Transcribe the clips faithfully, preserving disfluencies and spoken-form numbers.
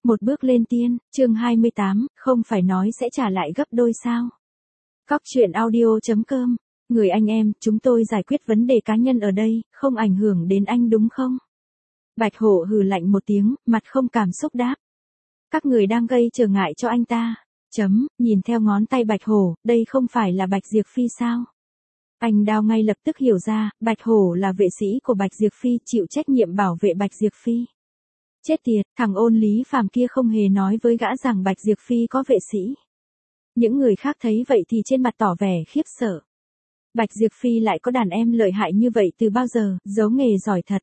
Một bước lên tiên, chương hai mươi tám, không phải nói sẽ trả lại gấp đôi sao? Cóc truyện audio chấm com, người anh em, chúng tôi giải quyết vấn đề cá nhân ở đây, không ảnh hưởng đến anh đúng không? Bạch Hổ hừ lạnh một tiếng, mặt không cảm xúc đáp. Các người đang gây trở ngại cho anh ta. Chấm, nhìn theo ngón tay Bạch Hổ, đây không phải là Bạch Diệp Phi sao? Anh Đao ngay lập tức hiểu ra, Bạch Hổ là vệ sĩ của Bạch Diệp Phi, chịu trách nhiệm bảo vệ Bạch Diệp Phi. Chết tiệt, thằng Ôn Lý Phàm kia không hề nói với gã rằng Bạch Diệp Phi có vệ sĩ. Những người khác thấy vậy thì trên mặt tỏ vẻ khiếp sợ. Bạch Diệp Phi lại có đàn em lợi hại như vậy từ bao giờ, giấu nghề giỏi thật.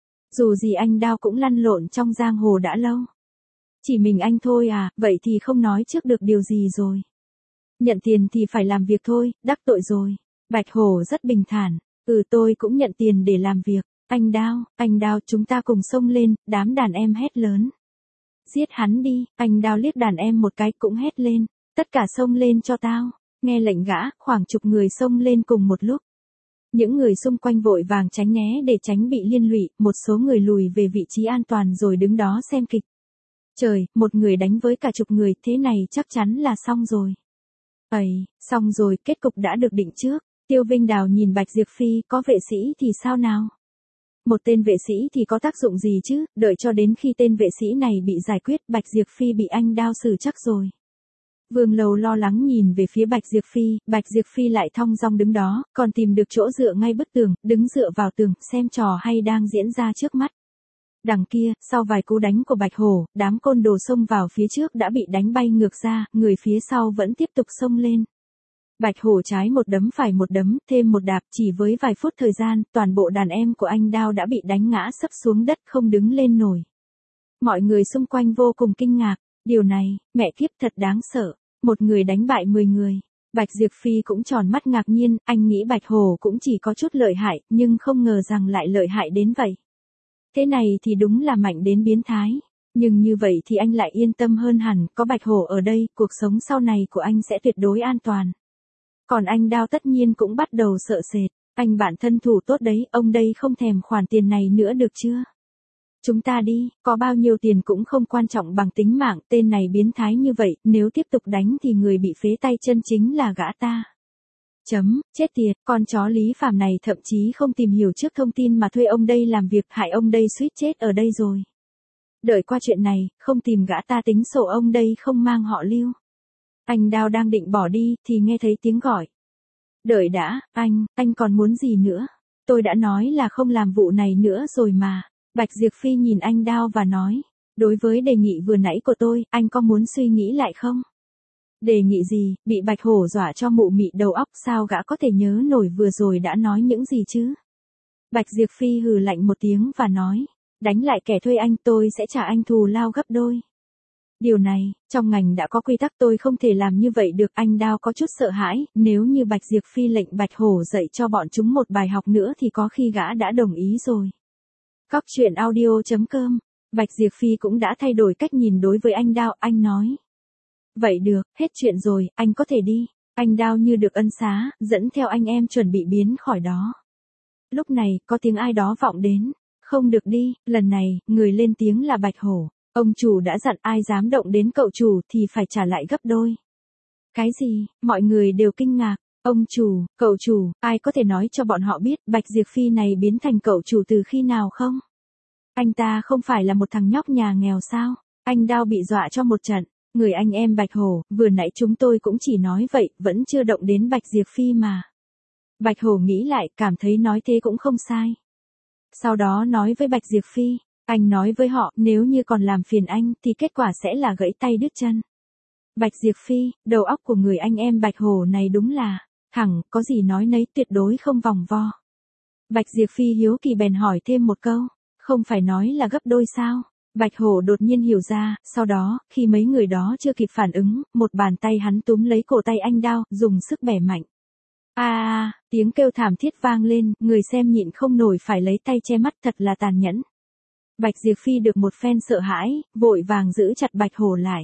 Dù gì anh Đao cũng lăn lộn trong giang hồ đã lâu. Chỉ mình anh thôi à, vậy thì không nói trước được điều gì rồi. Nhận tiền thì phải làm việc thôi, đắc tội rồi. Bạch Hổ rất bình thản, ừ tôi cũng nhận tiền để làm việc. Anh Đao, anh Đao chúng ta cùng xông lên, đám đàn em hét lớn. Giết hắn đi, anh Đao liếc đàn em một cái cũng hét lên. Tất cả xông lên cho tao. Nghe lệnh gã, khoảng chục người xông lên cùng một lúc. Những người xung quanh vội vàng tránh né để tránh bị liên lụy, một số người lùi về vị trí an toàn rồi đứng đó xem kịch. Trời, một người đánh với cả chục người, thế này chắc chắn là xong rồi. Ây, xong rồi, kết cục đã được định trước. Tiêu Vinh Đào nhìn Bạch Diệp Phi, có vệ sĩ thì sao nào? Một tên vệ sĩ thì có tác dụng gì chứ, đợi cho đến khi tên vệ sĩ này bị giải quyết, Bạch Diệp Phi bị anh Đao xử chắc rồi. Vương Lầu lo lắng nhìn về phía Bạch Diệp Phi, Bạch Diệp Phi lại thong dong đứng đó, còn tìm được chỗ dựa ngay bức tường, đứng dựa vào tường, xem trò hay đang diễn ra trước mắt. Đằng kia, sau vài cú đánh của Bạch Hổ, đám côn đồ xông vào phía trước đã bị đánh bay ngược ra, người phía sau vẫn tiếp tục xông lên. Bạch Hổ trái một đấm phải một đấm, thêm một đạp, chỉ với vài phút thời gian, toàn bộ đàn em của anh Đao đã bị đánh ngã sấp xuống đất không đứng lên nổi. Mọi người xung quanh vô cùng kinh ngạc, điều này, mẹ kiếp thật đáng sợ, một người đánh bại mười người. Bạch Diệp Phi cũng tròn mắt ngạc nhiên, anh nghĩ Bạch Hổ cũng chỉ có chút lợi hại, nhưng không ngờ rằng lại lợi hại đến vậy. Thế này thì đúng là mạnh đến biến thái, nhưng như vậy thì anh lại yên tâm hơn hẳn, có Bạch Hổ ở đây, cuộc sống sau này của anh sẽ tuyệt đối an toàn. Còn anh Đao tất nhiên cũng bắt đầu sợ sệt, anh bạn thân thủ tốt đấy, ông đây không thèm khoản tiền này nữa được chưa? Chúng ta đi, có bao nhiêu tiền cũng không quan trọng bằng tính mạng, tên này biến thái như vậy, nếu tiếp tục đánh thì người bị phế tay chân chính là gã ta. Chấm, chết tiệt, con chó Lý Phàm này thậm chí không tìm hiểu trước thông tin mà thuê ông đây làm việc, hại ông đây suýt chết ở đây rồi. Đợi qua chuyện này, không tìm gã ta tính sổ ông đây không mang họ Lưu. Anh Đao đang định bỏ đi, thì nghe thấy tiếng gọi. Đợi đã, anh, anh còn muốn gì nữa? Tôi đã nói là không làm vụ này nữa rồi mà. Bạch Diệp Phi nhìn anh Đao và nói, đối với đề nghị vừa nãy của tôi, anh có muốn suy nghĩ lại không? Đề nghị gì, bị Bạch Hổ dọa cho mụ mị đầu óc, sao gã có thể nhớ nổi vừa rồi đã nói những gì chứ? Bạch Diệp Phi hừ lạnh một tiếng và nói, đánh lại kẻ thuê anh, tôi sẽ trả anh thù lao gấp đôi. Điều này, trong ngành đã có quy tắc, tôi không thể làm như vậy được. Anh Đao có chút sợ hãi, nếu như Bạch Diệp Phi lệnh Bạch Hổ dạy cho bọn chúng một bài học nữa thì có khi gã đã đồng ý rồi. Cóc truyện audio chấm com, Bạch Diệp Phi cũng đã thay đổi cách nhìn đối với anh Đao, anh nói. Vậy được, hết chuyện rồi, anh có thể đi. Anh Đao như được ân xá, dẫn theo anh em chuẩn bị biến khỏi đó. Lúc này, có tiếng ai đó vọng đến. Không được đi, lần này, người lên tiếng là Bạch Hổ. Ông chủ đã dặn ai dám động đến cậu chủ thì phải trả lại gấp đôi. Cái gì, mọi người đều kinh ngạc. Ông chủ, cậu chủ, ai có thể nói cho bọn họ biết Bạch Diệp Phi này biến thành cậu chủ từ khi nào không? Anh ta không phải là một thằng nhóc nhà nghèo sao? Anh Đao bị dọa cho một trận. Người anh em Bạch Hổ, vừa nãy chúng tôi cũng chỉ nói vậy, vẫn chưa động đến Bạch Diệp Phi mà. Bạch Hổ nghĩ lại, cảm thấy nói thế cũng không sai. Sau đó nói với Bạch Diệp Phi, anh nói với họ, nếu như còn làm phiền anh, thì kết quả sẽ là gãy tay đứt chân. Bạch Diệp Phi, đầu óc của người anh em Bạch Hổ này đúng là, hẳn, có gì nói nấy, tuyệt đối không vòng vo. Bạch Diệp Phi hiếu kỳ bèn hỏi thêm một câu, không phải nói là gấp đôi sao? Bạch Hổ đột nhiên hiểu ra, sau đó, khi mấy người đó chưa kịp phản ứng, một bàn tay hắn túm lấy cổ tay anh Đao, dùng sức bẻ mạnh. A à, tiếng kêu thảm thiết vang lên, người xem nhịn không nổi phải lấy tay che mắt, thật là tàn nhẫn. Bạch Diệp Phi được một phen sợ hãi, vội vàng giữ chặt Bạch Hổ lại.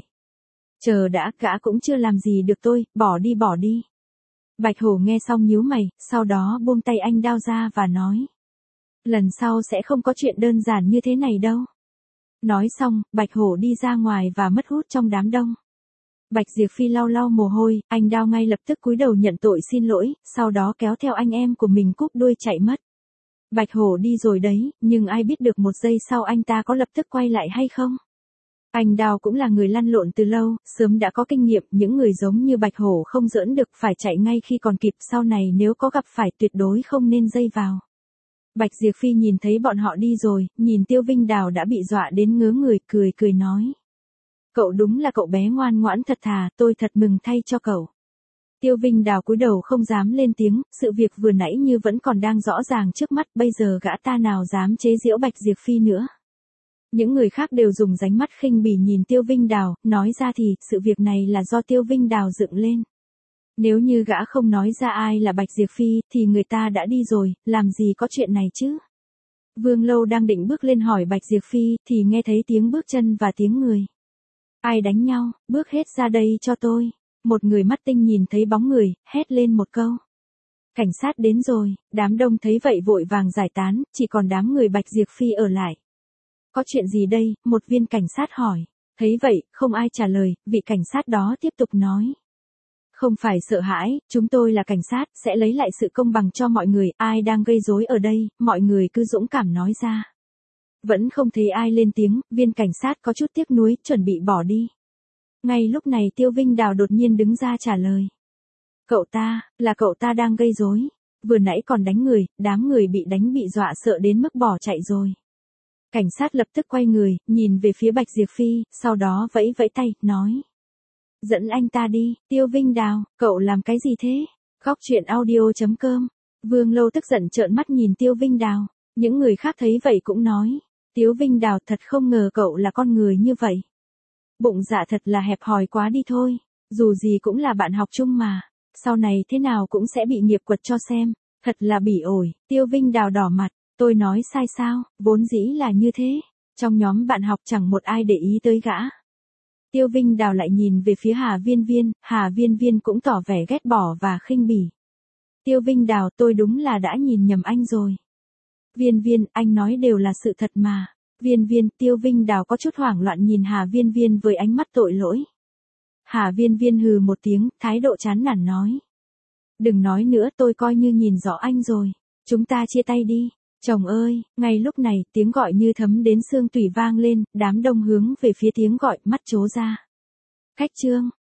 Chờ đã, gã cũng chưa làm gì được tôi, bỏ đi bỏ đi. Bạch Hổ nghe xong nhíu mày, sau đó buông tay anh Đao ra và nói. Lần sau sẽ không có chuyện đơn giản như thế này đâu. Nói xong, Bạch Hổ đi ra ngoài và mất hút trong đám đông. Bạch Diệp Phi lau lau mồ hôi, anh Đao ngay lập tức cúi đầu nhận tội xin lỗi, sau đó kéo theo anh em của mình cúp đuôi chạy mất. Bạch Hổ đi rồi đấy, nhưng ai biết được một giây sau anh ta có lập tức quay lại hay không? Anh Đao cũng là người lăn lộn từ lâu, sớm đã có kinh nghiệm, những người giống như Bạch Hổ không giỡn được, phải chạy ngay khi còn kịp, sau này nếu có gặp phải tuyệt đối không nên dây vào. Bạch Diệp Phi nhìn thấy bọn họ đi rồi, nhìn Tiêu Vinh Đào đã bị dọa đến ngớ người, cười cười nói. Cậu đúng là cậu bé ngoan ngoãn thật thà, tôi thật mừng thay cho cậu. Tiêu Vinh Đào cúi đầu không dám lên tiếng, sự việc vừa nãy như vẫn còn đang rõ ràng trước mắt, bây giờ gã ta nào dám chế giễu Bạch Diệp Phi nữa. Những người khác đều dùng ánh mắt khinh bỉ nhìn Tiêu Vinh Đào, nói ra thì, sự việc này là do Tiêu Vinh Đào dựng lên. Nếu như gã không nói ra ai là Bạch Diệp Phi, thì người ta đã đi rồi, làm gì có chuyện này chứ? Vương Lâu đang định bước lên hỏi Bạch Diệp Phi, thì nghe thấy tiếng bước chân và tiếng người. Ai đánh nhau, bước hết ra đây cho tôi. Một người mắt tinh nhìn thấy bóng người, hét lên một câu. Cảnh sát đến rồi, đám đông thấy vậy vội vàng giải tán, chỉ còn đám người Bạch Diệp Phi ở lại. Có chuyện gì đây, một viên cảnh sát hỏi. Thấy vậy, không ai trả lời, vị cảnh sát đó tiếp tục nói. Không phải sợ hãi, chúng tôi là cảnh sát, sẽ lấy lại sự công bằng cho mọi người, ai đang gây rối ở đây, mọi người cứ dũng cảm nói ra. Vẫn không thấy ai lên tiếng, viên cảnh sát có chút tiếc nuối, chuẩn bị bỏ đi. Ngay lúc này Tiêu Vinh Đào đột nhiên đứng ra trả lời. Cậu ta, là cậu ta đang gây rối. Vừa nãy còn đánh người, đám người bị đánh bị dọa sợ đến mức bỏ chạy rồi. Cảnh sát lập tức quay người, nhìn về phía Bạch Diệp Phi, sau đó vẫy vẫy tay, nói. Dẫn anh ta đi, Tiêu Vinh Đào, cậu làm cái gì thế? Góc truyện audio chấm com. Vương Lâu tức giận trợn mắt nhìn Tiêu Vinh Đào. Những người khác thấy vậy cũng nói. Tiêu Vinh Đào thật không ngờ cậu là con người như vậy. Bụng dạ thật là hẹp hòi quá đi thôi. Dù gì cũng là bạn học chung mà. Sau này thế nào cũng sẽ bị nghiệp quật cho xem. Thật là bỉ ổi. Tiêu Vinh Đào đỏ mặt. Tôi nói sai sao, vốn dĩ là như thế. Trong nhóm bạn học chẳng một ai để ý tới gã. Tiêu Vinh Đào lại nhìn về phía Hà Viên Viên, Hà Viên Viên cũng tỏ vẻ ghét bỏ và khinh bỉ. Tiêu Vinh Đào, tôi đúng là đã nhìn nhầm anh rồi. Viên Viên, anh nói đều là sự thật mà. Viên Viên, Tiêu Vinh Đào có chút hoảng loạn nhìn Hà Viên Viên với ánh mắt tội lỗi. Hà Viên Viên hừ một tiếng, thái độ chán nản nói. Đừng nói nữa, tôi coi như nhìn rõ anh rồi. Chúng ta chia tay đi. Chồng ơi, ngay lúc này, tiếng gọi như thấm đến xương tủy vang lên, đám đông hướng về phía tiếng gọi, mắt trố ra. Cách chương.